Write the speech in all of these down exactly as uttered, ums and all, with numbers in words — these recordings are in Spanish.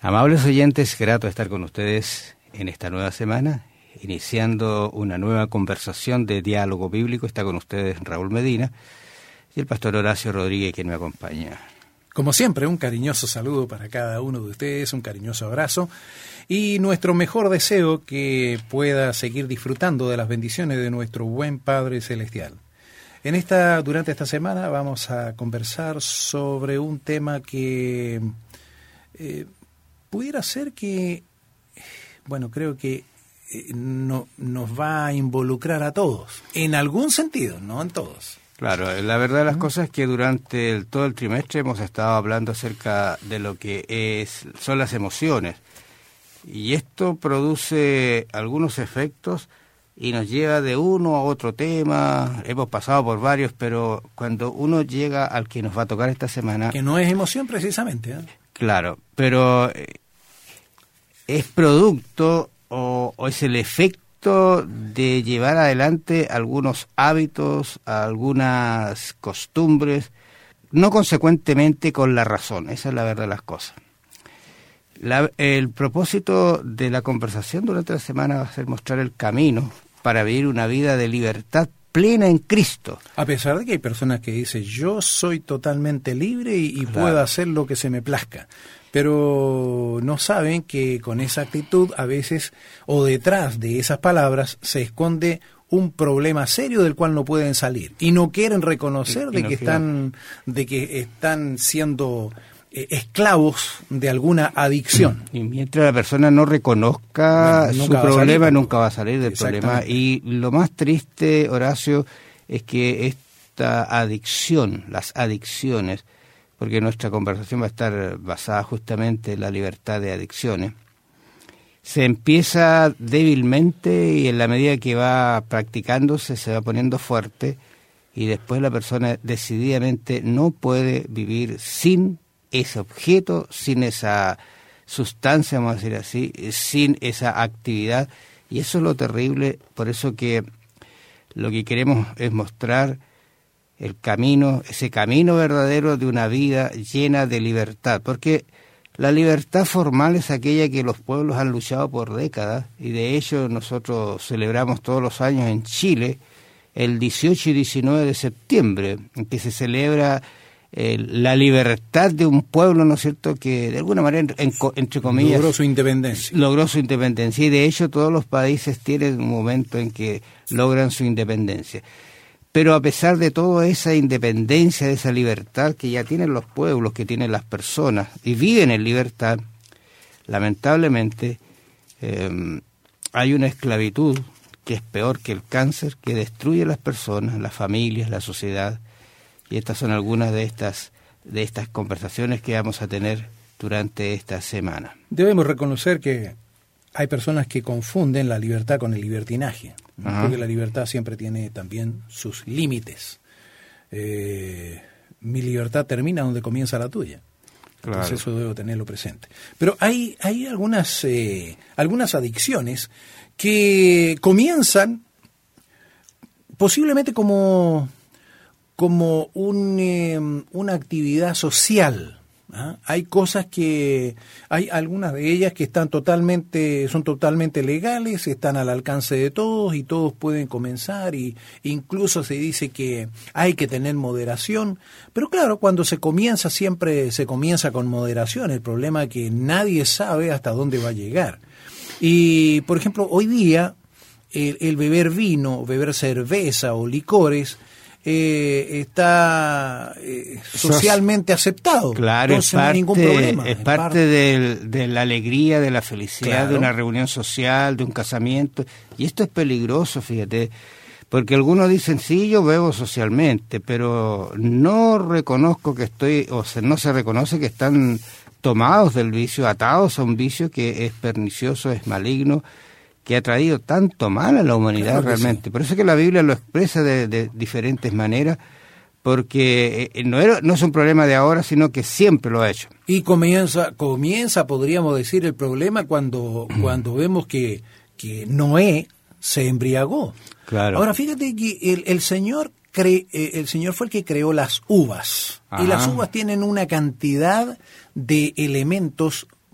Amables oyentes, grato estar con ustedes en esta nueva semana, iniciando una nueva conversación de diálogo bíblico. Está con ustedes Raúl Medina y el pastor Horacio Rodríguez, quien me acompaña. Como siempre, un cariñoso saludo para cada uno de ustedes, un cariñoso abrazo y nuestro mejor deseo que pueda seguir disfrutando de las bendiciones de nuestro buen Padre Celestial. En esta, durante esta semana vamos a conversar sobre un tema que eh, pudiera ser que, bueno, creo que eh, no, nos va a involucrar a todos, en algún sentido, no en todos. Claro, la verdad de las cosas es que durante el, todo el trimestre hemos estado hablando acerca de lo que es son las emociones, y esto produce algunos efectos y nos lleva de uno a otro tema. Hemos pasado por varios, pero cuando uno llega al que nos va a tocar esta semana... Que no es emoción precisamente, ¿eh? Claro, pero es producto o, o es el efecto de llevar adelante algunos hábitos, algunas costumbres, no consecuentemente con la razón. Esa es la verdad de las cosas. La, el propósito de la conversación durante la semana va a ser mostrar el camino para vivir una vida de libertad plena en Cristo. A pesar de que hay personas que dicen, yo soy totalmente libre y, y Claro. puedo hacer lo que se me plazca, pero no saben que con esa actitud a veces, o detrás de esas palabras, se esconde un problema serio del cual no pueden salir, y no quieren reconocer Y- y de no que quieren. están, de que están siendo eh, esclavos de alguna adicción. Y mientras la persona no reconozca Bueno, su nunca va a problema, salir tampoco. nunca va a salir del problema. Exactamente. Y lo más triste, Horacio, es que esta adicción, las adicciones, porque nuestra conversación va a estar basada justamente en la libertad de adicciones, se empieza débilmente y en la medida que va practicándose se va poniendo fuerte, y después la persona decididamente no puede vivir sin ese objeto, sin esa sustancia, vamos a decir así, sin esa actividad. Y eso es lo terrible. Por eso que lo que queremos es mostrar el camino, ese camino verdadero de una vida llena de libertad, porque la libertad formal es aquella que los pueblos han luchado por décadas, y de hecho nosotros celebramos todos los años en Chile el dieciocho y diecinueve de septiembre, en que se celebra eh, la libertad de un pueblo, ¿no es cierto?, que de alguna manera, en, entre comillas, Logró su independencia. logró su independencia, y de hecho todos los países tienen un momento en que logran su independencia. Pero a pesar de toda esa independencia, de esa libertad que ya tienen los pueblos, que tienen las personas, y viven en libertad, lamentablemente eh, hay una esclavitud que es peor que el cáncer, que destruye a las personas, las familias, la sociedad. Y estas son algunas de estas, de estas conversaciones que vamos a tener durante esta semana. Debemos reconocer que hay personas que confunden la libertad con el libertinaje, ¿no? Ajá. Porque la libertad siempre tiene también sus límites. Eh, mi libertad termina donde comienza la tuya. Claro. Entonces eso debo tenerlo presente. Pero hay, hay algunas, eh, algunas adicciones que comienzan posiblemente como, como un, eh, una actividad social. ¿Ah? Hay cosas que, hay algunas de ellas que están totalmente, son totalmente legales, están al alcance de todos y todos pueden comenzar, y incluso se dice que hay que tener moderación, pero claro, cuando se comienza siempre se comienza con moderación. El problema es que nadie sabe hasta dónde va a llegar. Y por ejemplo, hoy día el, el beber vino, beber cerveza o licores Eh, está eh, socialmente aceptado. Claro, entonces es parte, no hay ningún problema. es parte del, de la alegría, de la felicidad, Claro. de una reunión social, de un casamiento. Y esto es peligroso, fíjate, porque algunos dicen, sí, yo bebo socialmente, pero no reconozco que estoy, o sea, no se reconoce que están tomados del vicio, atados a un vicio que es pernicioso, es maligno, que ha traído tanto mal a la humanidad. Claro realmente. Sí. Por eso es que la Biblia lo expresa de, de diferentes maneras, porque eh, no, era, no es un problema de ahora, sino que siempre lo ha hecho. Y comienza, comienza podríamos decir, el problema cuando, cuando vemos que, que Noé se embriagó. Claro. Ahora fíjate que el, el Señor cre, eh, el Señor fue el que creó las uvas. Ajá. Y las uvas tienen una cantidad de elementos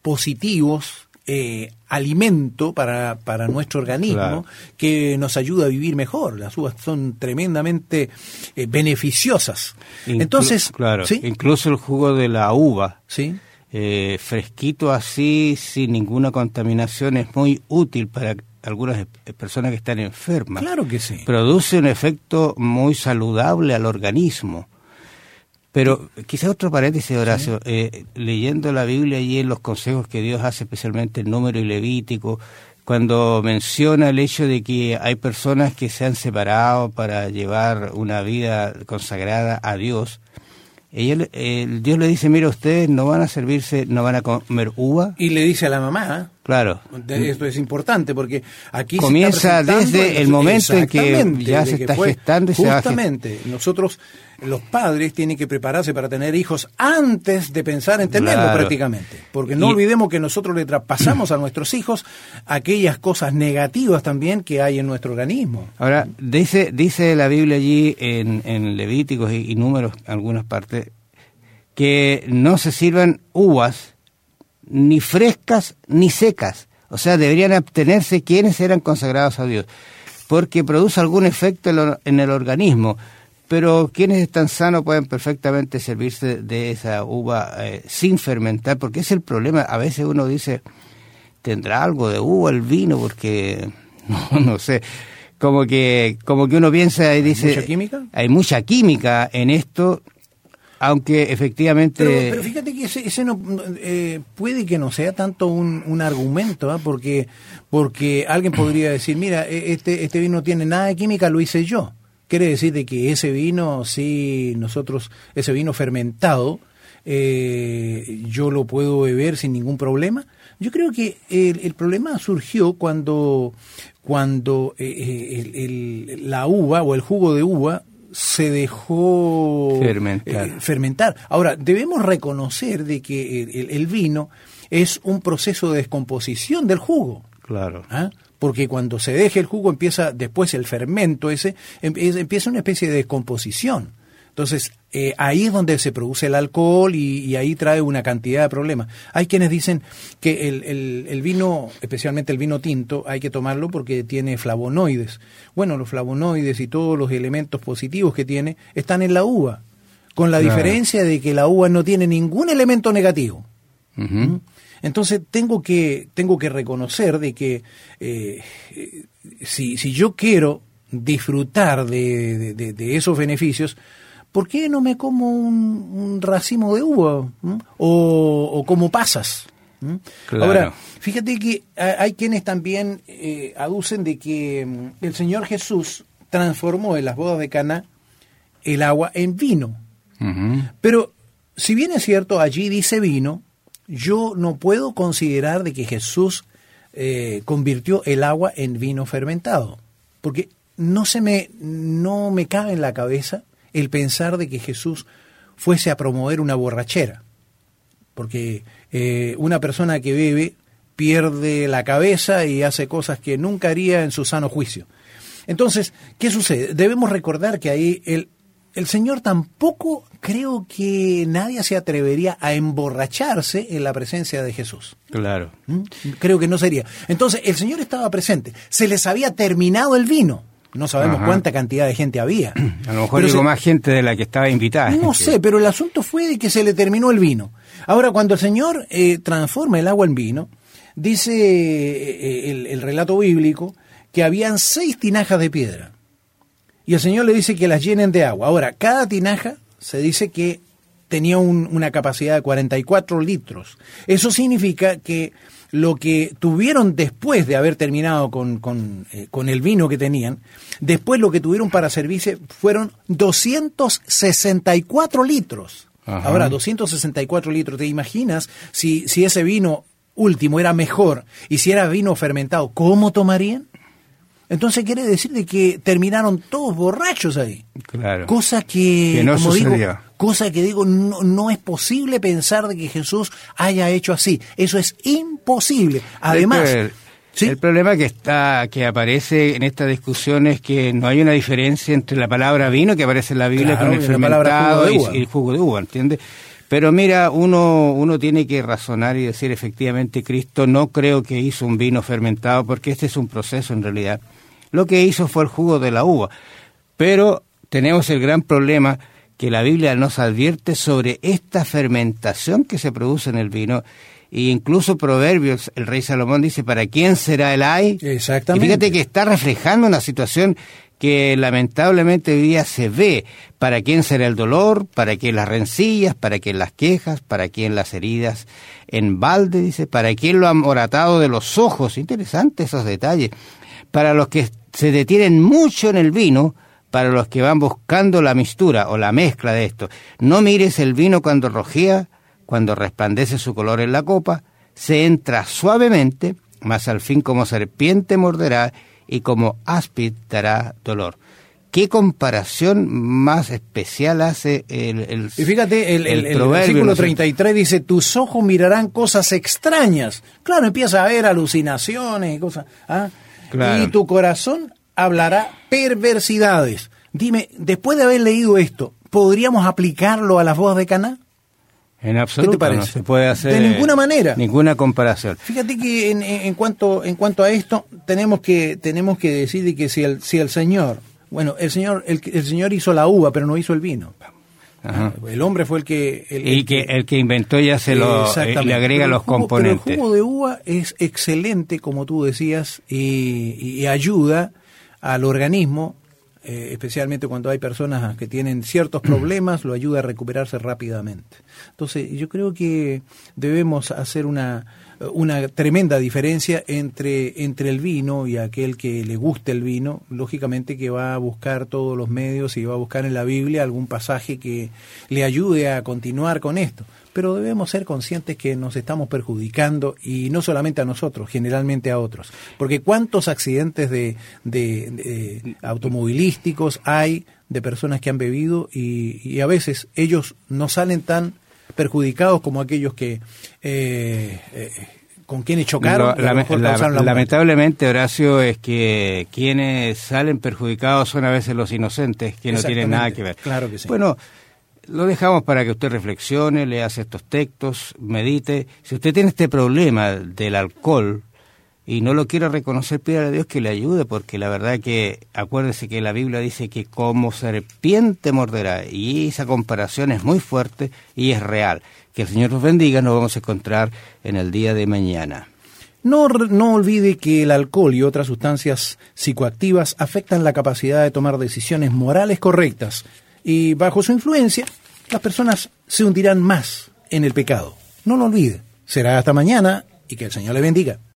positivos, eh, alimento para, para nuestro organismo, claro, que nos ayuda a vivir mejor. Las uvas son tremendamente eh, beneficiosas. Inclu- Entonces, claro, ¿sí? Incluso el jugo de la uva, ¿sí? eh, fresquito así, sin ninguna contaminación, es muy útil para algunas personas que están enfermas. Claro que sí. Produce un efecto muy saludable al organismo. Pero quizás otro paréntesis, Horacio, sí. eh, leyendo la Biblia y en los consejos que Dios hace, especialmente en Número y Levítico, cuando menciona el hecho de que hay personas que se han separado para llevar una vida consagrada a Dios, ella, eh, Dios le dice, mira, ustedes no van a servirse, no van a comer uva. Y le dice a la mamá, claro, esto es importante porque aquí comienza se está desde el momento en que ya se está gestando y se va a justamente nosotros los padres tienen que prepararse para tener hijos antes de pensar en tenerlo, claro, prácticamente, porque no y, olvidemos que nosotros le traspasamos a nuestros hijos aquellas cosas negativas también que hay en nuestro organismo. Ahora, dice dice la Biblia allí en, en Levíticos y, y Números, algunas partes, que no se sirvan uvas ni frescas ni secas, o sea, deberían abstenerse quienes eran consagrados a Dios, porque produce algún efecto en el organismo. Pero quienes están sanos pueden perfectamente servirse de esa uva eh, sin fermentar, porque es el problema. A veces uno dice, ¿tendrá algo de uva el vino? Porque, no, no sé, como que como que uno piensa y dice... ¿Hay mucha química? Hay mucha química en esto, aunque efectivamente... Pero, pero fíjate que ese, ese no, eh, puede que no sea tanto un, un argumento, ¿eh? porque porque alguien podría decir, mira, este, este vino no tiene nada de química, lo hice yo. Quiere decir de que ese vino, sí, nosotros, ese vino fermentado, eh, yo lo puedo beber sin ningún problema. Yo creo que el, el problema surgió cuando, cuando eh, el, el, la uva o el jugo de uva se dejó fermentar. Eh, fermentar. Ahora, debemos reconocer de que el, el vino es un proceso de descomposición del jugo. Claro. ¿Ah? Porque cuando se deja el jugo empieza después el fermento ese, empieza una especie de descomposición. Entonces, eh, ahí es donde se produce el alcohol y, y ahí trae una cantidad de problemas. Hay quienes dicen que el, el, el vino, especialmente el vino tinto, hay que tomarlo porque tiene flavonoides. Bueno, los flavonoides y todos los elementos positivos que tiene están en la uva, con la claro. diferencia de que la uva no tiene ningún elemento negativo. Uh-huh. ¿Mm? Entonces tengo que tengo que reconocer de que eh, si, si yo quiero disfrutar de, de, de esos beneficios, ¿por qué no me como un, un racimo de uva? ¿Mm? O, o como pasas. ¿Mm? Claro. Ahora, fíjate que hay quienes también eh, aducen de que el Señor Jesús transformó en las bodas de Caná el agua en vino. Uh-huh. Pero si bien es cierto, allí dice vino, yo no puedo considerar de que Jesús eh, convirtió el agua en vino fermentado, porque no se me no me cabe en la cabeza el pensar de que Jesús fuese a promover una borrachera, porque eh, una persona que bebe pierde la cabeza y hace cosas que nunca haría en su sano juicio. Entonces, ¿qué sucede? Debemos recordar que ahí el El Señor tampoco, creo que nadie se atrevería a emborracharse en la presencia de Jesús. Claro. ¿Mm? Creo que no sería. Entonces, el Señor estaba presente. Se les había terminado el vino. No sabemos Ajá. cuánta cantidad de gente había. A lo mejor llegó se... más gente de la que estaba invitada. No sé, pero el asunto fue de que se le terminó el vino. Ahora, cuando el Señor eh, transforma el agua en vino, dice eh, el, el relato bíblico que habían seis tinajas de piedra. Y el Señor le dice que las llenen de agua. Ahora, cada tinaja se dice que tenía un, una capacidad de cuarenta y cuatro litros. Eso significa que lo que tuvieron después de haber terminado con, con, eh, con el vino que tenían, después lo que tuvieron para servirse fueron doscientos sesenta y cuatro litros. Ajá. Ahora, doscientos sesenta y cuatro litros, ¿te imaginas si, si ese vino último era mejor y si era vino fermentado, cómo tomarían? Entonces quiere decir de que terminaron todos borrachos ahí. Claro. Cosa que, que no como sucedió. digo, cosa que digo, no, no es posible pensar de que Jesús haya hecho así. Eso es imposible. Además, el, ¿sí? el problema que está que aparece en esta discusión es que no hay una diferencia entre la palabra vino que aparece en la Biblia, claro, con el fermentado y, y el jugo de uva, ¿entiendes? Pero mira, uno, uno tiene que razonar y decir, efectivamente, Cristo no creo que hizo un vino fermentado, porque este es un proceso en realidad. Lo que hizo fue el jugo de la uva. Pero tenemos el gran problema que la Biblia nos advierte sobre esta fermentación que se produce en el vino. E incluso Proverbios, el rey Salomón dice, ¿para quién será el ay? Exactamente. Y fíjate que está reflejando una situación que lamentablemente hoy día se ve. ¿Para quién será el dolor? ¿Para quién las rencillas? ¿Para quién las quejas? ¿Para quién las heridas en balde? Dice, ¿para quién lo amoratado de los ojos? Interesante esos detalles. Para los que se detienen mucho en el vino, para los que van buscando la mistura o la mezcla de esto. No mires el vino cuando rojea, cuando resplandece su color en la copa, se entra suavemente, mas al fin como serpiente morderá, y como áspid dará dolor. ¿Qué comparación más especial hace el el Y fíjate, el, el, el, proverbio, el versículo ¿no? treinta y tres dice, tus ojos mirarán cosas extrañas. Claro, empieza a ver alucinaciones y cosas. ¿ah? Claro. Y tu corazón hablará perversidades. Dime, después de haber leído esto, ¿podríamos aplicarlo a las bodas de Caná? En absoluto, ¿Qué te parece? no se puede hacer de ninguna manera, ninguna comparación. Fíjate que en, en cuanto en cuanto a esto tenemos que tenemos que decir que si el si el Señor, bueno, el Señor el, el Señor hizo la uva, pero no hizo el vino. Ajá. El hombre fue el que el, y el que el que inventó ya se lo eh, le agrega los jugo, componentes. Pero el jugo de uva es excelente, como tú decías, y, y ayuda al organismo. Eh, especialmente cuando hay personas que tienen ciertos problemas, lo ayuda a recuperarse rápidamente. Entonces, yo creo que debemos hacer una, una tremenda diferencia entre, entre el vino y aquel que le guste el vino, lógicamente que va a buscar todos los medios y va a buscar en la Biblia algún pasaje que le ayude a continuar con esto. Pero debemos ser conscientes que nos estamos perjudicando, y no solamente a nosotros, generalmente a otros. Porque cuántos accidentes de, de, de automovilísticos hay de personas que han bebido y, y a veces ellos no salen tan perjudicados como aquellos que eh, eh, con quienes chocaron. Lo, la, la, la lamentablemente, Horacio, es que quienes salen perjudicados son a veces los inocentes, que no tienen nada que ver. Claro que sí. Bueno, lo dejamos para que usted reflexione, lea estos textos, medite. Si usted tiene este problema del alcohol y no lo quiere reconocer, pídale a Dios que le ayude, porque la verdad que, acuérdese que la Biblia dice que como serpiente morderá, y esa comparación es muy fuerte y es real. Que el Señor nos bendiga, nos vamos a encontrar en el día de mañana. No, no olvide que el alcohol y otras sustancias psicoactivas afectan la capacidad de tomar decisiones morales correctas, y bajo su influencia, las personas se hundirán más en el pecado. No lo olvide. Será hasta mañana, y que el Señor le bendiga.